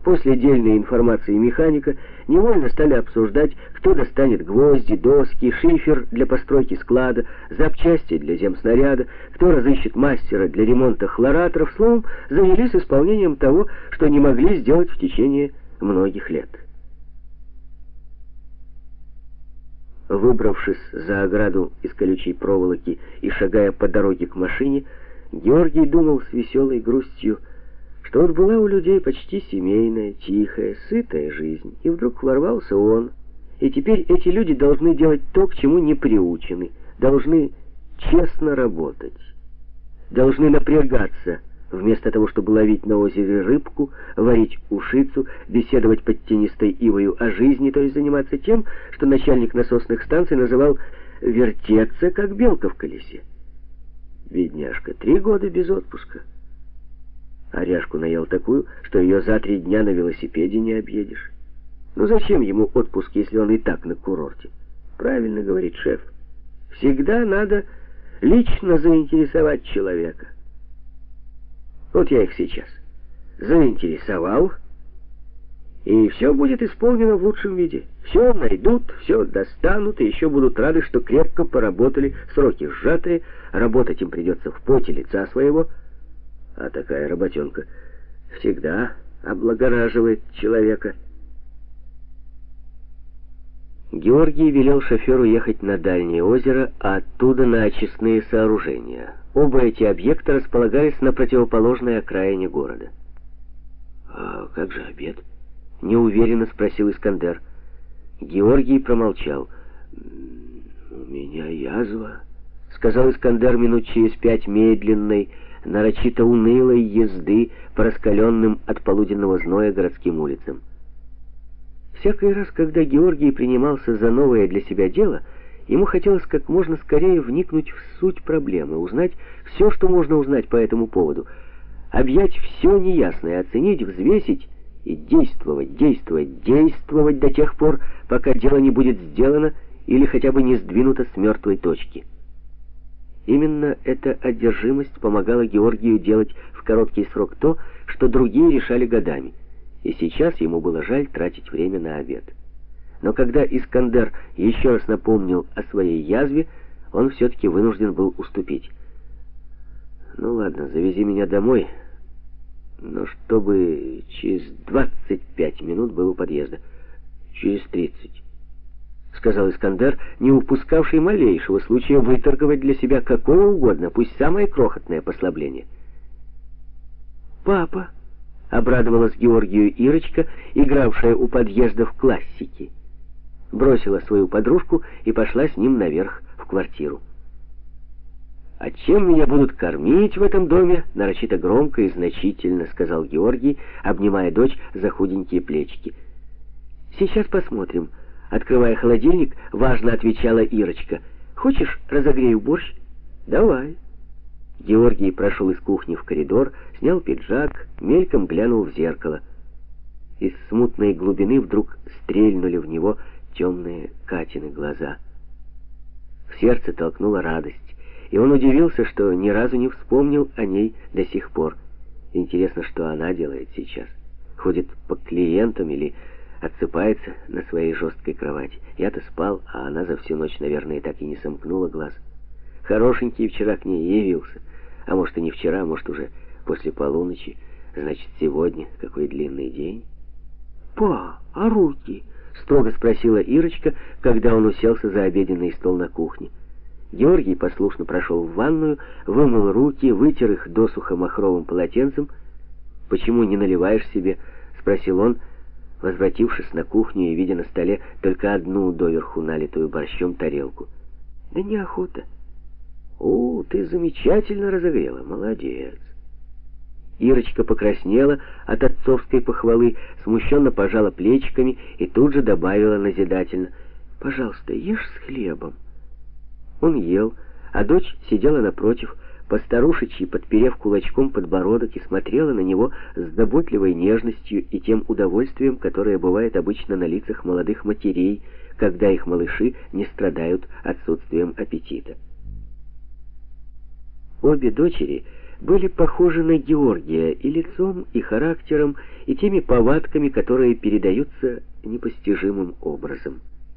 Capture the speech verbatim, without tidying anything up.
После дельной информации механика невольно стали обсуждать, кто достанет гвозди, доски, шифер для постройки склада, запчасти для земснаряда, кто разыщет мастера для ремонта хлораторов. Словом, занялись исполнением того, что не могли сделать в течение многих лет. Выбравшись за ограду из колючей проволоки и шагая по дороге к машине, Георгий думал с веселой грустью, что вот была у людей почти семейная, тихая, сытая жизнь, и вдруг ворвался он, и теперь эти люди должны делать то, к чему не приучены, должны честно работать, должны напрягаться, вместо того, чтобы ловить на озере рыбку, варить ушицу, беседовать под тенистой ивою о жизни, то есть заниматься тем, что начальник насосных станций называл «вертеться, как белка в колесе». Бедняжка, три года без отпуска. А ряжку наел такую, что ее за три дня на велосипеде не объедешь. Ну зачем ему отпуск, если он и так на курорте? Правильно говорит шеф. Всегда надо лично заинтересовать человека. Вот я их сейчас заинтересовал, и все будет исполнено в лучшем виде. Все найдут, все достанут, и еще будут рады, что крепко поработали, сроки сжатые, работать им придется в поте лица своего. А такая работенка всегда облагораживает человека. Георгий велел шоферу ехать на дальнее озеро, а оттуда на очистные сооружения. Оба эти объекта располагались на противоположной окраине города. «А как же обед?» — неуверенно спросил Искандер. Георгий промолчал. «У меня язва», — сказал Искандер минут через пять медленной, нарочито унылой езды по раскаленным от полуденного зноя городским улицам. Всякий раз, когда Георгий принимался за новое для себя дело, ему хотелось как можно скорее вникнуть в суть проблемы, узнать все, что можно узнать по этому поводу, объять все неясное, оценить, взвесить и действовать, действовать, действовать до тех пор, пока дело не будет сделано или хотя бы не сдвинуто с мертвой точки. Именно эта одержимость помогала Георгию делать в короткий срок то, что другие решали годами. И сейчас ему было жаль тратить время на обед. Но когда Искандер еще раз напомнил о своей язве, он все-таки вынужден был уступить. «Ну ладно, завези меня домой, но чтобы через двадцать пять минут был у подъезда. Через тридцать», — сказал Искандер, не упускавший малейшего случая выторговать для себя какое угодно, пусть самое крохотное послабление. «Папа», — обрадовалась Георгию Ирочка, игравшая у подъезда в классики. Бросила свою подружку и пошла с ним наверх в квартиру. «А чем меня будут кормить в этом доме?» — нарочито громко и значительно сказал Георгий, обнимая дочь за худенькие плечики. «Сейчас посмотрим», — открывая холодильник, важно отвечала Ирочка. «Хочешь, разогрею борщ?» «Давай». Георгий прошел из кухни в коридор, снял пиджак, мельком глянул в зеркало. Из смутной глубины вдруг стрельнули в него темные Катины глаза. В сердце толкнула радость, и он удивился, что ни разу не вспомнил о ней до сих пор. Интересно, что она делает сейчас. Ходит по клиентам или отсыпается на своей жесткой кровати. Я-то спал, а она за всю ночь, наверное, так и не сомкнула глаз. Хорошенький вчера к ней явился. А может, и не вчера, может, уже после полуночи. Значит, сегодня какой длинный день. «Па, а руки?» — строго спросила Ирочка, когда он уселся за обеденный стол на кухне. Георгий послушно прошел в ванную, вымыл руки, вытер их досуха махровым полотенцем. «Почему не наливаешь себе?» — спросил он, возвратившись на кухню и видя на столе только одну доверху налитую борщом тарелку. «Да неохота». «О, ты замечательно разогрела, молодец». Ирочка покраснела от отцовской похвалы, смущенно пожала плечиками и тут же добавила назидательно: «Пожалуйста, ешь с хлебом». Он ел, а дочь сидела напротив, постарушечьи подперев кулачком подбородок, и смотрела на него с заботливой нежностью и тем удовольствием, которое бывает обычно на лицах молодых матерей, когда их малыши не страдают отсутствием аппетита. Обе дочери были похожи на Георгия и лицом, и характером, и теми повадками, которые передаются непостижимым образом.